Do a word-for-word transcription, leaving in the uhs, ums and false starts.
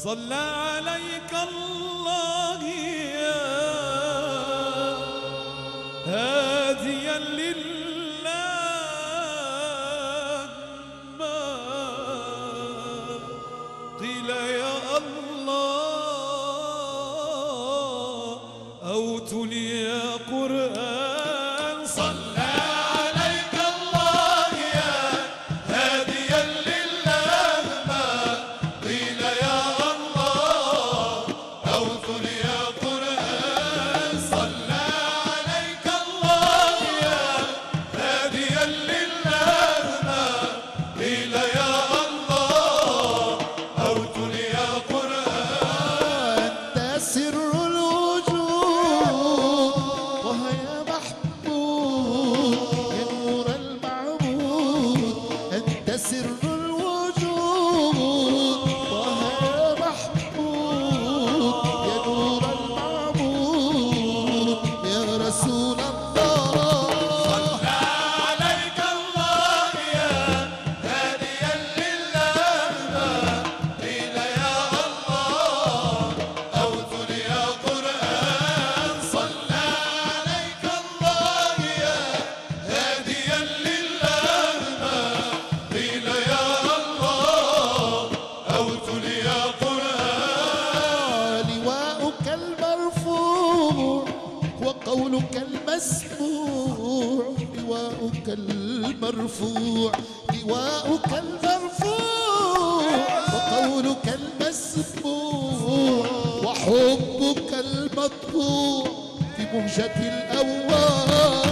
صلى عليك الله يا هاديا لله ما قيل يا الله أو تلي يا قرآن. صلى عليك الله يا هاديا لله ما قيل يا الله أو تلي يا قرآن. صلى عليك الله يا هاديا لله ما قيل يا الله أو تلي يا قرآن. أنت سر سر الوجود طه محمود يا نور المعبود يا رسول الله. صلى عليك الله يا هاديا لله ما قيل يا الله أو تلي يا قرآن. صلى عليك الله يا هاديا لله ما قيل يا الله أو تلي يا قرآن. لواؤك المرفوع وقولك المسموع لواؤك المرفوع لواؤك المرفوع وقولك المسموع وحبك المطبوع في مهجة الأواب.